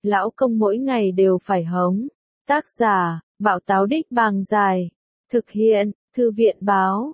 lão công mỗi ngày đều phải hống. Tác giả, Bảo Táo Đích Bàng Dài. Thực hiện, Thư viện Báo,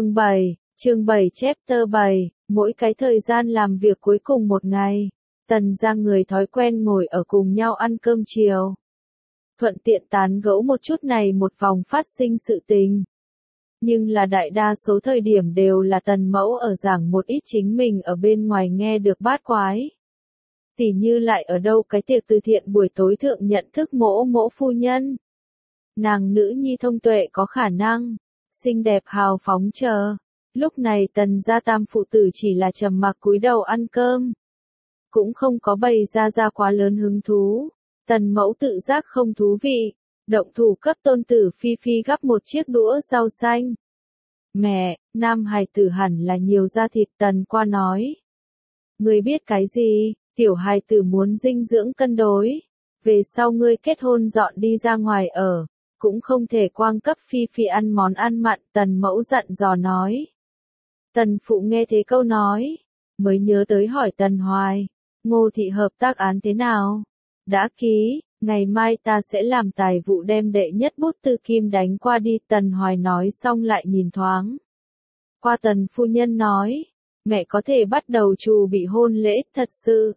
chương 7 chapter 7, mỗi cái thời gian làm việc cuối cùng một ngày. Tần ra người thói quen ngồi ở cùng nhau ăn cơm chiều. Thuận tiện tán gẫu một chút này một vòng phát sinh sự tình. Nhưng là đại đa số thời điểm đều là tần mẫu ở giảng một ít chính mình ở bên ngoài nghe được bát quái. Tỉ như lại ở đâu cái tiệc từ thiện buổi tối thượng nhận thức mỗ phu nhân. Nàng nữ nhi thông tuệ có khả năng, xinh đẹp hào phóng chờ. Lúc này tần gia tam phụ tử chỉ là trầm mặc cúi đầu ăn cơm. Cũng không có bày ra quá lớn hứng thú. Tần mẫu tự giác không thú vị, động thủ cấp tôn tử Phi Phi gắp một chiếc đũa rau xanh. Mẹ, nam hài tử hẳn là nhiều da thịt. Tần qua nói. Ngươi biết cái gì, tiểu hài tử muốn dinh dưỡng cân đối. Về sau ngươi kết hôn dọn đi ra ngoài ở, cũng không thể quang cấp Phi Phi ăn món ăn mặn. Tần mẫu dặn dò nói. Tần phụ nghe thế câu nói, mới nhớ tới hỏi Tần Hoài, Ngô thị hợp tác án thế nào? Đã ký, ngày mai ta sẽ làm tài vụ đem đệ nhất bút tư kim đánh qua đi. Tần Hoài nói xong lại nhìn thoáng qua Tần phu nhân nói, mẹ có thể bắt đầu chuẩn bị hôn lễ. Thật sự,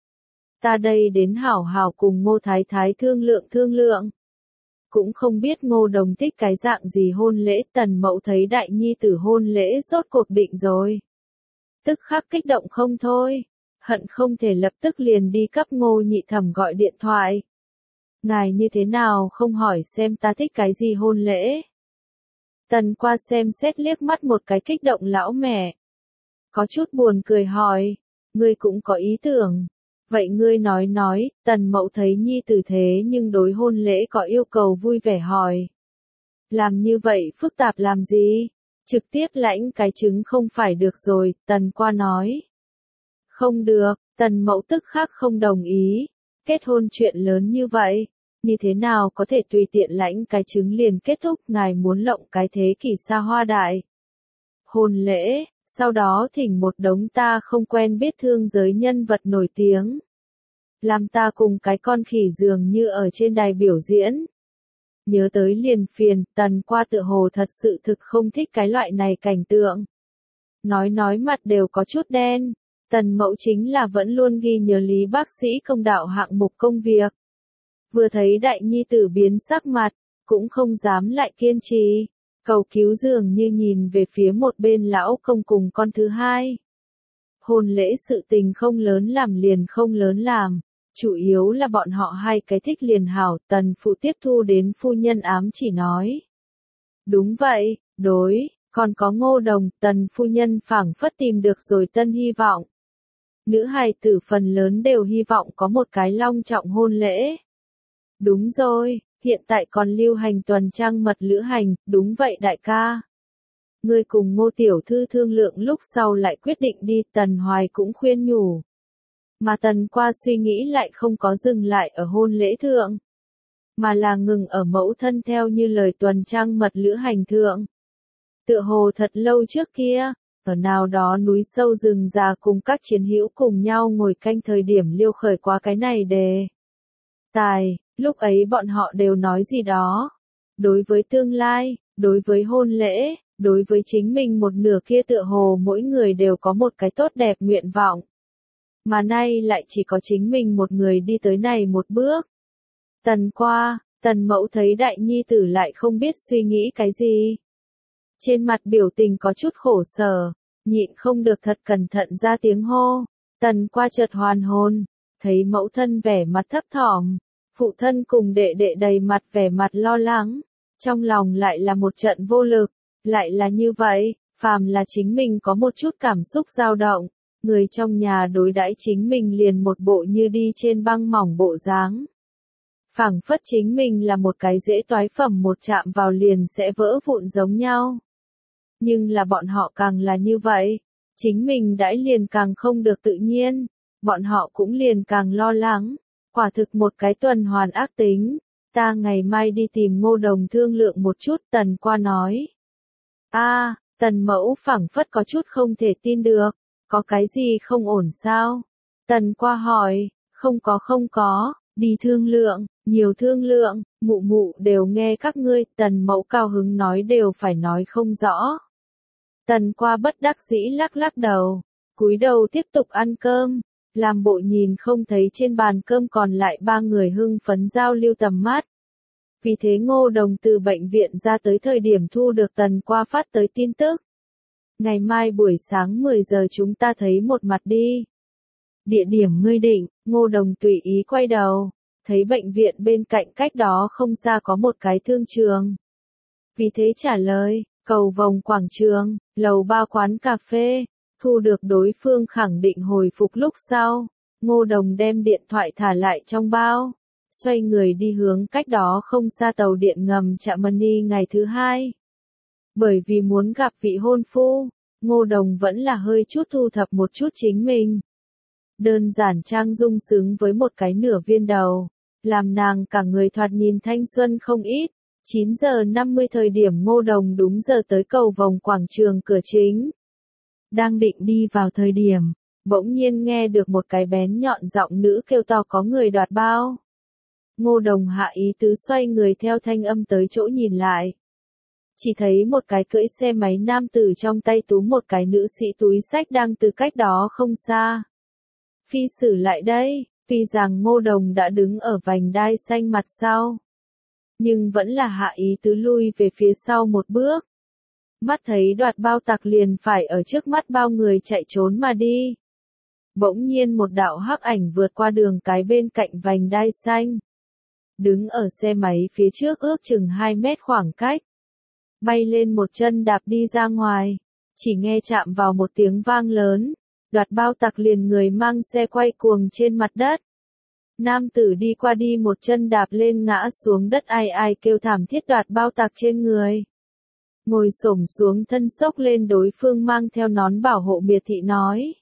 ta đây đến hảo hảo cùng Ngô thái thái thương lượng. Cũng không biết Ngô đồng thích cái dạng gì hôn lễ. Tần mẫu thấy đại nhi tử hôn lễ rốt cuộc định rồi, tức khắc kích động không thôi, hận không thể lập tức liền đi cấp Ngô nhị thẩm gọi điện thoại. Ngài như thế nào không hỏi xem ta thích cái gì hôn lễ? Tần qua xem xét liếc mắt một cái kích động lão mẹ. Có chút buồn cười hỏi, ngươi cũng có ý tưởng. Vậy ngươi nói, Tần mẫu thấy nhi tử thế nhưng đối hôn lễ có yêu cầu vui vẻ hỏi. Làm như vậy phức tạp làm gì? Trực tiếp lãnh cái trứng không phải được rồi. Tần qua nói. Không được. Tần mẫu tức khắc không đồng ý. Kết hôn chuyện lớn như vậy, như thế nào có thể tùy tiện lãnh cái trứng liền kết thúc? Ngài muốn lộng cái thế kỷ xa hoa đại hôn lễ, sau đó thỉnh một đống ta không quen biết thương giới nhân vật nổi tiếng, làm ta cùng cái con khỉ dường như ở trên đài biểu diễn. Nhớ tới liền phiền. Tần qua tựa hồ thật sự thực không thích cái loại này cảnh tượng. Nói mặt đều có chút đen. Tần mẫu chính là vẫn luôn ghi nhớ Lý bác sĩ công đạo hạng mục công việc. Vừa thấy đại nhi tử biến sắc mặt, cũng không dám lại kiên trì, cầu cứu dường như nhìn về phía một bên lão công cùng con thứ hai. Hôn lễ sự tình không lớn làm liền không lớn làm, chủ yếu là bọn họ hai cái thích liền hảo. Tần phụ tiếp thu đến phu nhân ám chỉ nói. Đúng vậy, đối, còn có Ngô đồng. Tần phu nhân phảng phất tìm được rồi tân hy vọng. Nữ hài tử phần lớn đều hy vọng có một cái long trọng hôn lễ. Đúng rồi, hiện tại còn lưu hành tuần trăng mật lữ hành. Đúng vậy đại ca. Ngươi cùng Ngô tiểu thư thương lượng lúc sau lại quyết định đi. Tần Hoài cũng khuyên nhủ. Mà Tần qua suy nghĩ lại không có dừng lại ở hôn lễ thượng, mà là ngừng ở mẫu thân theo như lời tuần trăng mật lữ hành thượng. Tựa hồ thật lâu trước kia, ở nào đó núi sâu rừng già cùng các chiến hữu cùng nhau ngồi canh thời điểm liêu khởi qua cái này đề tài. Lúc ấy bọn họ đều nói gì đó. Đối với tương lai, đối với hôn lễ, đối với chính mình một nửa kia tựa hồ mỗi người đều có một cái tốt đẹp nguyện vọng. Mà nay lại chỉ có chính mình một người đi tới này một bước. Tần qua, tần mẫu thấy đại nhi tử lại không biết suy nghĩ cái gì. Trên mặt biểu tình có chút khổ sở, nhịn không được thật cẩn thận ra tiếng hô. Tần qua chợt hoàn hồn, thấy mẫu thân vẻ mặt thấp thỏm, phụ thân cùng đệ đệ đầy mặt vẻ mặt lo lắng, trong lòng lại là một trận vô lực. Lại là như vậy, phàm là chính mình có một chút cảm xúc dao động, người trong nhà đối đãi chính mình liền một bộ như đi trên băng mỏng bộ dáng. Phảng phất chính mình là một cái dễ toái phẩm, một chạm vào liền sẽ vỡ vụn giống nhau. Nhưng là bọn họ càng là như vậy, chính mình đãi liền càng không được tự nhiên, bọn họ cũng liền càng lo lắng. Quả thực một cái tuần hoàn ác tính. Ta ngày mai đi tìm Ngô đồng thương lượng một chút. Tần qua nói. Tần mẫu phảng phất có chút không thể tin được. Có cái gì không ổn sao? Tần qua hỏi. Không có. Đi thương lượng, nhiều thương lượng, mụ mụ đều nghe các ngươi, Tần Mẫu cao hứng nói đều phải nói không rõ. Tần Qua bất đắc dĩ lắc lắc đầu, cúi đầu tiếp tục ăn cơm, làm bộ nhìn không thấy trên bàn cơm còn lại ba người hưng phấn giao lưu tầm mắt. Vì thế Ngô Đồng từ bệnh viện ra tới thời điểm thu được Tần Qua phát tới tin tức. Ngày mai buổi sáng 10 giờ chúng ta thấy một mặt đi. Địa điểm ngươi định, Ngô Đồng tùy ý quay đầu, thấy bệnh viện bên cạnh cách đó không xa có một cái thương trường. Vì thế trả lời, cầu vồng quảng trường, lầu 3 quán cà phê, thu được đối phương khẳng định hồi phục lúc sau. Ngô Đồng đem điện thoại thả lại trong bao, xoay người đi hướng cách đó không xa tàu điện ngầm Trạm Mani ngày thứ hai. Bởi vì muốn gặp vị hôn phu, Ngô Đồng vẫn là hơi chút thu thập một chút chính mình. Đơn giản trang dung xứng với một cái nửa viên đầu, làm nàng cả người thoạt nhìn thanh xuân không ít. 9 giờ 50 thời điểm Ngô Đồng đúng giờ tới cầu vồng quảng trường cửa chính. Đang định đi vào thời điểm, bỗng nhiên nghe được một cái bén nhọn giọng nữ kêu to có người đoạt bao. Ngô Đồng hạ ý tứ xoay người theo thanh âm tới chỗ nhìn lại. Chỉ thấy một cái cưỡi xe máy nam tử trong tay túm một cái nữ sĩ túi xách đang từ cách đó không xa. Phi xử lại đây, tuy rằng Ngô Đồng đã đứng ở vành đai xanh mặt sau. Nhưng vẫn là hạ ý tứ lui về phía sau một bước. Mắt thấy đoạt bao tặc liền phải ở trước mắt bao người chạy trốn mà đi. Bỗng nhiên một đạo hắc ảnh vượt qua đường cái bên cạnh vành đai xanh. Đứng ở xe máy phía trước ước chừng 2 mét khoảng cách. Bay lên một chân đạp đi ra ngoài. Chỉ nghe chạm vào một tiếng vang lớn. Đoạt bao tặc liền người mang xe quay cuồng trên mặt đất. Nam tử đi qua đi một chân đạp lên ngã xuống đất ai ai kêu thảm thiết đoạt bao tặc trên người. Ngồi xổm xuống thân sốc lên đối phương mang theo nón bảo hộ miệt thị nói.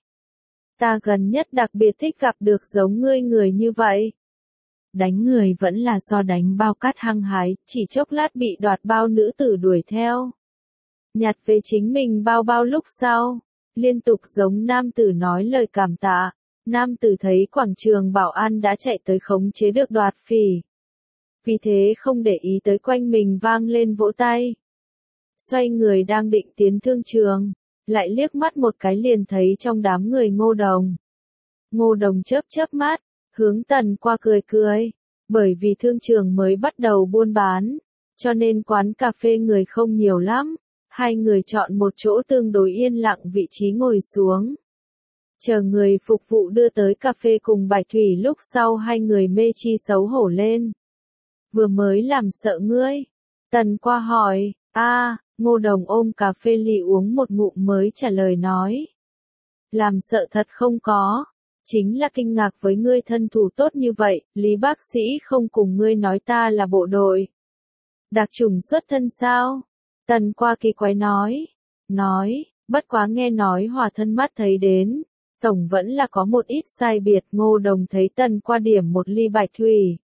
Ta gần nhất đặc biệt thích gặp được giống ngươi người như vậy. Đánh người vẫn là do đánh bao cát hăng hái, chỉ chốc lát bị đoạt bao nữ tử đuổi theo. Nhặt về chính mình bao bao lúc sau, liên tục giống nam tử nói lời cảm tạ. Nam tử thấy quảng trường bảo an đã chạy tới khống chế được đoạt phỉ. Vì thế không để ý tới quanh mình vang lên vỗ tay. Xoay người đang định tiến thương trường, lại liếc mắt một cái liền thấy trong đám người Ngô Đồng. Ngô Đồng chớp chớp mắt, hướng Tần Qua cười cười, bởi vì thương trường mới bắt đầu buôn bán, cho nên quán cà phê người không nhiều lắm, hai người chọn một chỗ tương đối yên lặng vị trí ngồi xuống. Chờ người phục vụ đưa tới cà phê cùng bạch thủy lúc sau hai người mê chi xấu hổ lên. Vừa mới làm sợ ngươi. Tần Qua hỏi, Ngô Đồng ôm cà phê ly uống một ngụm mới trả lời nói. Làm sợ thật không có. Chính là kinh ngạc với ngươi thân thủ tốt như vậy, Lý bác sĩ không cùng ngươi nói ta là bộ đội. Đặc chủng xuất thân sao? Tần Qua kỳ quái nói, bất quá nghe nói hòa thân mắt thấy đến. Tổng vẫn là có một ít sai biệt. Ngô Đồng thấy Tần Qua điểm một ly bạch thủy.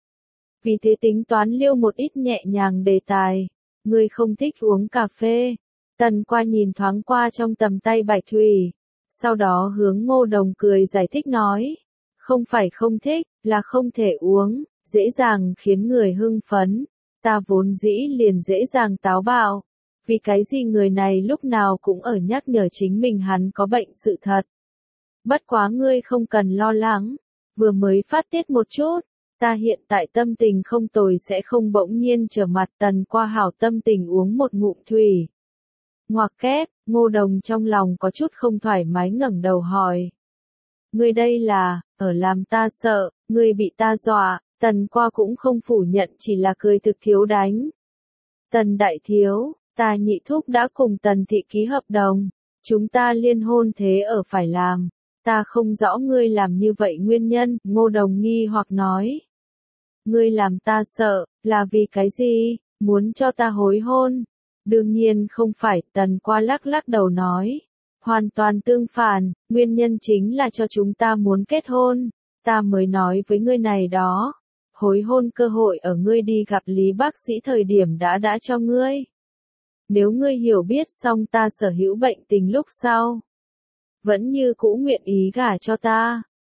Vì thế tính toán liêu một ít nhẹ nhàng đề tài. Ngươi không thích uống cà phê. Tần Qua nhìn thoáng qua trong tầm tay bạch thủy. Sau đó hướng Ngô Đồng cười giải thích nói. Không phải không thích, là không thể uống, dễ dàng khiến người hưng phấn. Ta vốn dĩ liền dễ dàng táo bạo. Vì cái gì người này lúc nào cũng ở nhắc nhở chính mình hắn có bệnh sự thật. Bất quá ngươi không cần lo lắng, vừa mới phát tiết một chút, ta hiện tại tâm tình không tồi sẽ không bỗng nhiên trở mặt. Tần Qua hảo tâm tình uống một ngụm thủy. Ngoặc kép, Ngô Đồng trong lòng có chút không thoải mái ngẩng đầu hỏi. Ngươi đây là, ở làm ta sợ, ngươi bị ta dọa. Tần Qua cũng không phủ nhận chỉ là cười thực thiếu đánh. Tần đại thiếu, ta nhị thúc đã cùng Tần thị ký hợp đồng, chúng ta liên hôn thế ở phải làm. Ta không rõ ngươi làm như vậy nguyên nhân, Ngô Đồng nghi hoặc nói. Ngươi làm ta sợ, là vì cái gì, muốn cho ta hối hôn? Đương nhiên không phải, Tần Qua lắc lắc đầu nói. Hoàn toàn tương phản, nguyên nhân chính là cho chúng ta muốn kết hôn, ta mới nói với ngươi này đó. Hối hôn cơ hội ở ngươi đi gặp Lý bác sĩ thời điểm đã cho ngươi. Nếu ngươi hiểu biết xong ta sở hữu bệnh tình lúc sau. Vẫn như cũ nguyện ý gả cho ta.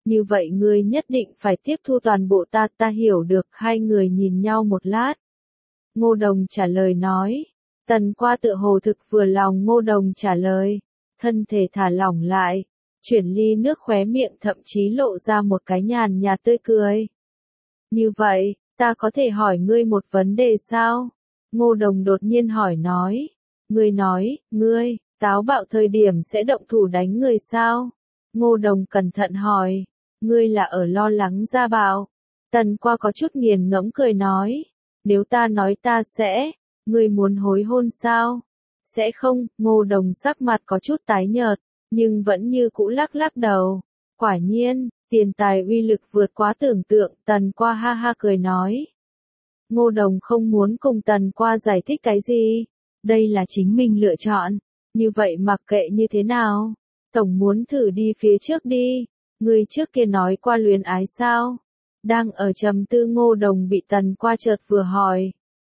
Như vậy ngươi nhất định phải tiếp thu toàn bộ ta hiểu được. Hai người nhìn nhau một lát. Ngô Đồng trả lời nói. Tần Qua tựa hồ thực vừa lòng Ngô Đồng trả lời. Thân thể thả lỏng lại. Chuyển ly nước khóe miệng thậm chí lộ ra một cái nhàn nhạt tươi cười. Như vậy, ta có thể hỏi ngươi một vấn đề sao? Ngô Đồng đột nhiên hỏi nói. Ngươi nói, ngươi, táo bạo thời điểm sẽ động thủ đánh người sao? Ngô Đồng cẩn thận hỏi. Ngươi là ở lo lắng Gia Bảo. Tần Qua có chút nghiền ngẫm cười nói. Nếu ta nói ta sẽ, ngươi muốn hối hôn sao? Sẽ không, Ngô Đồng sắc mặt có chút tái nhợt, nhưng vẫn như cũ lắc lắc đầu. Quả nhiên, tiền tài uy lực vượt quá tưởng tượng, Tần Qua ha ha cười nói. Ngô Đồng không muốn cùng Tần Qua giải thích cái gì. Đây là chính mình lựa chọn. Như vậy mặc kệ như thế nào. Tổng muốn thử đi phía trước đi. Người trước kia nói qua luyến ái sao? Đang ở trầm tư Ngô Đồng bị Tần Qua chợt vừa hỏi.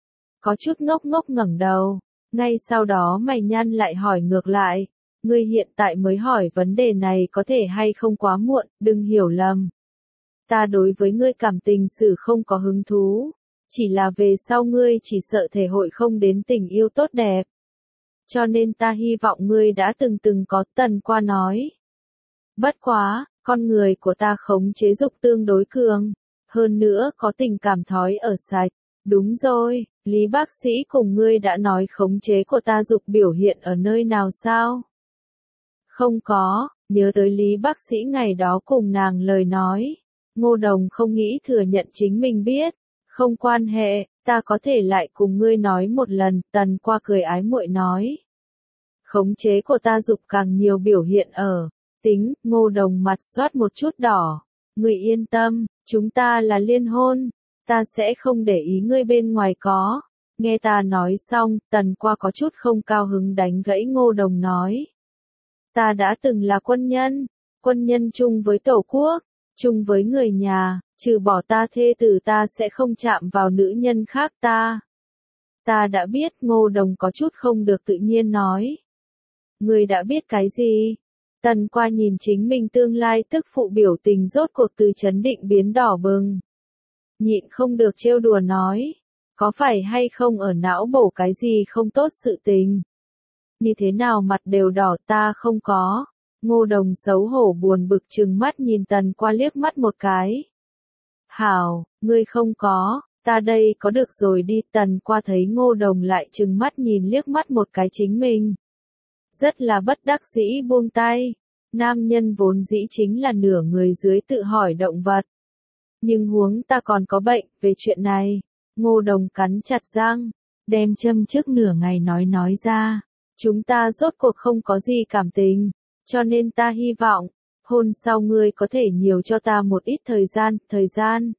Có chút ngốc ngốc ngẩng đầu. Ngay sau đó mày nhăn lại hỏi ngược lại. Ngươi hiện tại mới hỏi vấn đề này có thể hay không quá muộn, đừng hiểu lầm. Ta đối với ngươi cảm tình xử không có hứng thú. Chỉ là về sau ngươi chỉ sợ thể hội không đến tình yêu tốt đẹp. Cho nên ta hy vọng ngươi đã từng có. Tần Qua nói. Bất quá, con người của ta khống chế dục tương đối cường. Hơn nữa có tình cảm thói ở sạch. Đúng rồi, Lý bác sĩ cùng ngươi đã nói khống chế của ta dục biểu hiện ở nơi nào sao? Không có, nhớ tới Lý bác sĩ ngày đó cùng nàng lời nói. Ngô Đồng không nghĩ thừa nhận chính mình biết. Không quan hệ, ta có thể lại cùng ngươi nói một lần. Tần Qua cười ái muội nói. Khống chế của ta dục càng nhiều biểu hiện ở. Tính, Ngô Đồng mặt xoát một chút đỏ. Ngươi yên tâm, chúng ta là liên hôn. Ta sẽ không để ý ngươi bên ngoài có. Nghe ta nói xong, Tần Qua có chút không cao hứng đánh gãy Ngô Đồng nói. Ta đã từng là quân nhân chung với Tổ quốc, chung với người nhà, trừ bỏ ta thê tử ta sẽ không chạm vào nữ nhân khác ta. Ta đã biết. Ngô Đồng có chút không được tự nhiên nói. Ngươi đã biết cái gì? Tần Qua nhìn chính mình tương lai tức phụ biểu tình rốt cuộc từ chấn định biến đỏ bừng. Nhịn không được trêu đùa nói. Có phải hay không ở não bổ cái gì không tốt sự tình? Như thế nào mặt đều đỏ ta không có. Ngô Đồng xấu hổ buồn bực trừng mắt nhìn Tần Qua liếc mắt một cái. Hảo, ngươi không có, ta đây có được rồi đi. Tần Qua thấy Ngô Đồng lại trừng mắt nhìn liếc mắt một cái chính mình. Rất là bất đắc dĩ buông tay. Nam nhân vốn dĩ chính là nửa người dưới tự hỏi động vật. Nhưng huống ta còn có bệnh, về chuyện này. Ngô Đồng cắn chặt răng, đem châm trước nửa ngày nói ra. Chúng ta rốt cuộc không có gì cảm tình, cho nên ta hy vọng, hôn sau ngươi có thể nhiều cho ta một ít thời gian.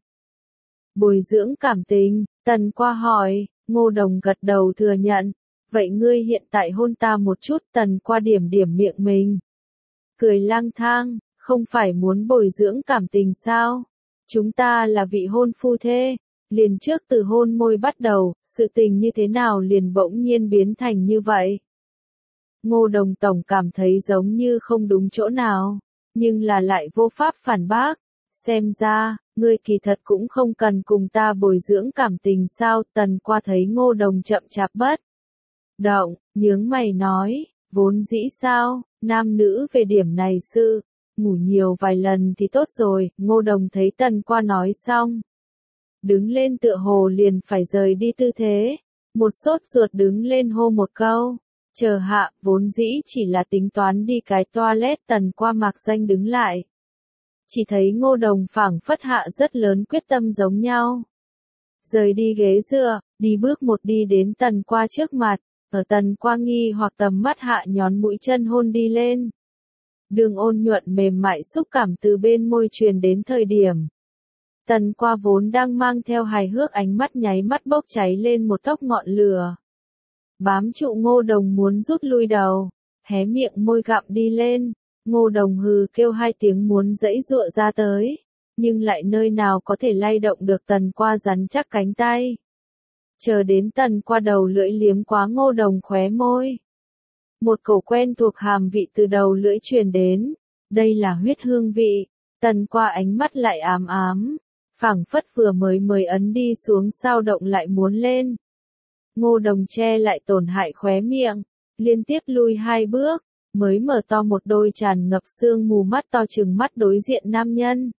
Bồi dưỡng cảm tình, Tần Qua hỏi. Ngô Đồng gật đầu thừa nhận. Vậy ngươi hiện tại hôn ta một chút. Tần Qua điểm miệng mình. Cười lang thang, không phải muốn bồi dưỡng cảm tình sao? Chúng ta là vị hôn phu thê. Liền trước từ hôn môi bắt đầu, sự tình như thế nào liền bỗng nhiên biến thành như vậy? Ngô Đồng tổng cảm thấy giống như không đúng chỗ nào, nhưng là lại vô pháp phản bác. Xem ra, ngươi kỳ thật cũng không cần cùng ta bồi dưỡng cảm tình sao? Tần Qua thấy Ngô Đồng chậm chạp bất động, nhướng mày nói, vốn dĩ sao, nam nữ về điểm này sự, ngủ nhiều vài lần thì tốt rồi. Ngô Đồng thấy Tần Qua nói xong, đứng lên tựa hồ liền phải rời đi tư thế, một sốt ruột đứng lên hô một câu. Chờ hạ, vốn dĩ chỉ là tính toán đi cái toilet. Tần Qua mạc danh đứng lại. Chỉ thấy Ngô Đồng phảng phất hạ rất lớn quyết tâm giống nhau. Rời đi ghế dựa, đi bước một đi đến Tần Qua trước mặt, ở Tần Qua nghi hoặc tầm mắt hạ nhón mũi chân hôn đi lên. Đường ôn nhuận mềm mại xúc cảm từ bên môi truyền đến thời điểm. Tần Qua vốn đang mang theo hài hước ánh mắt nháy mắt bốc cháy lên một tốc ngọn lửa. Bám trụ Ngô Đồng muốn rút lui đầu, hé miệng môi gặm đi lên. Ngô Đồng hừ kêu hai tiếng muốn giãy giụa ra tới, nhưng lại nơi nào có thể lay động được Tần Qua rắn chắc cánh tay. Chờ đến Tần Qua đầu lưỡi liếm quá Ngô Đồng khóe môi. Một cổ quen thuộc hàm vị từ đầu lưỡi truyền đến, đây là huyết hương vị. Tần Qua ánh mắt lại ám ám, phảng phất vừa mới ấn đi xuống sao động lại muốn lên. Ngô Đồng che lại tổn hại khóe miệng, liên tiếp lui 2 bước, mới mở to một đôi tràn ngập sương mù mắt to trừng mắt đối diện nam nhân.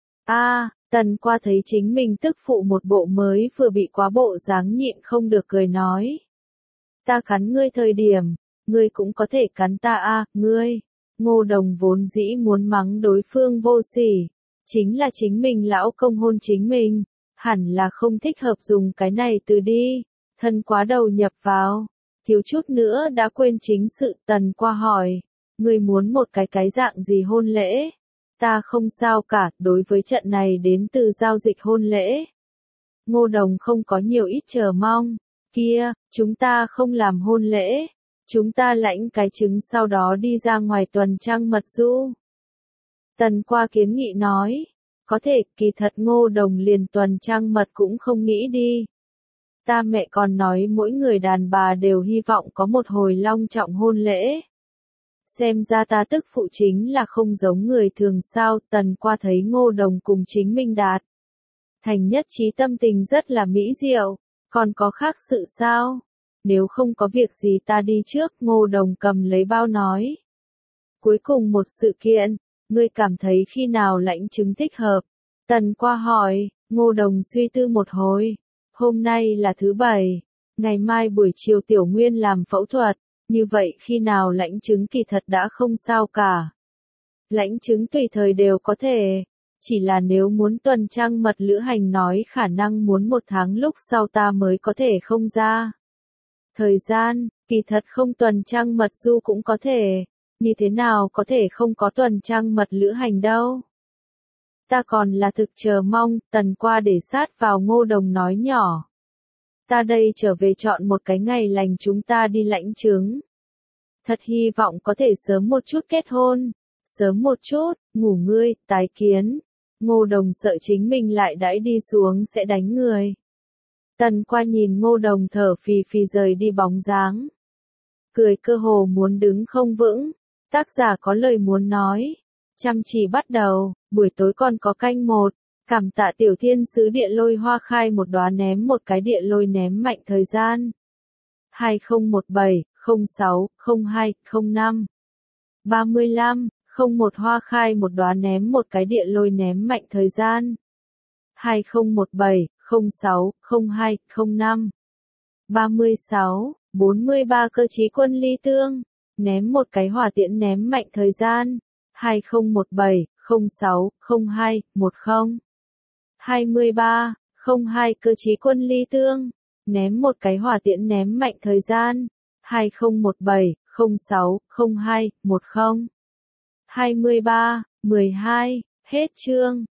Tần Qua thấy chính mình tức phụ một bộ mới vừa bị quá bộ dáng nhịn không được cười nói. Ta cắn ngươi thời điểm, ngươi cũng có thể cắn ta ngươi. Ngô Đồng vốn dĩ muốn mắng đối phương vô sỉ, chính là chính mình lão công hôn chính mình, hẳn là không thích hợp dùng cái này từ đi, thân quá đầu nhập vào, thiếu chút nữa đã quên chính sự. Tần Qua hỏi, ngươi muốn một cái dạng gì hôn lễ? Ta không sao cả, đối với trận này đến từ giao dịch hôn lễ. Ngô Đồng không có nhiều ít chờ mong, kia, chúng ta không làm hôn lễ. Chúng ta lãnh cái trứng sau đó đi ra ngoài tuần trăng mật du. Tần Qua kiến nghị nói, có thể, kỳ thật Ngô Đồng liền tuần trăng mật cũng không nghĩ đi. Ta mẹ còn nói mỗi người đàn bà đều hy vọng có một hồi long trọng hôn lễ. Xem ra ta tức phụ chính là không giống người thường sao. Tần Qua thấy Ngô Đồng cùng chính mình đạt thành nhất trí, tâm tình rất là mỹ diệu, còn có khác sự sao? Nếu không có việc gì ta đi trước. Ngô Đồng cầm lấy bao nói. Cuối cùng một sự kiện, ngươi cảm thấy khi nào lãnh chứng thích hợp? Tần Qua hỏi. Ngô Đồng suy tư một hồi. Hôm nay là thứ Bảy, ngày mai buổi chiều Tiểu Nguyên làm phẫu thuật, như vậy khi nào lãnh chứng kỳ thật đã không sao cả. Lãnh chứng tùy thời đều có thể, chỉ là nếu muốn tuần trăng mật lữ hành nói khả năng muốn 1 tháng lúc sau ta mới có thể không ra. Thời gian, kỳ thật không tuần trăng mật du cũng có thể, như thế nào có thể không có tuần trăng mật lữ hành đâu. Ta còn là thực chờ mong. Tần Qua để sát vào Ngô Đồng nói nhỏ. Ta đây trở về chọn một cái ngày lành chúng ta đi lãnh chứng. Thật hy vọng có thể sớm một chút kết hôn, sớm một chút, ngủ ngươi, tái kiến. Ngô Đồng sợ chính mình lại đãi đi xuống sẽ đánh người. Tần Qua nhìn Ngô Đồng thở phì phì rời đi bóng dáng. Cười cơ hồ muốn đứng không vững, tác giả có lời muốn nói. Chăm chỉ bắt đầu, buổi tối còn có canh 1, cảm tạ tiểu thiên sứ địa lôi hoa khai một đóa ném một cái địa lôi ném mạnh thời gian. 2017, 06, 02, 05. 35, 01 hoa khai một đóa ném một cái địa lôi ném mạnh thời gian. 2017, 06, 02, 05. 36, 43 cơ chí quân ly tương, ném một cái hỏa tiễn ném mạnh thời gian. 2017, 06, 02, 10. 23, 02 cơ chí quân ly tương, ném một cái hỏa tiễn ném mạnh thời gian. 2017, 06, 02, 10. 23, 12, hết chương.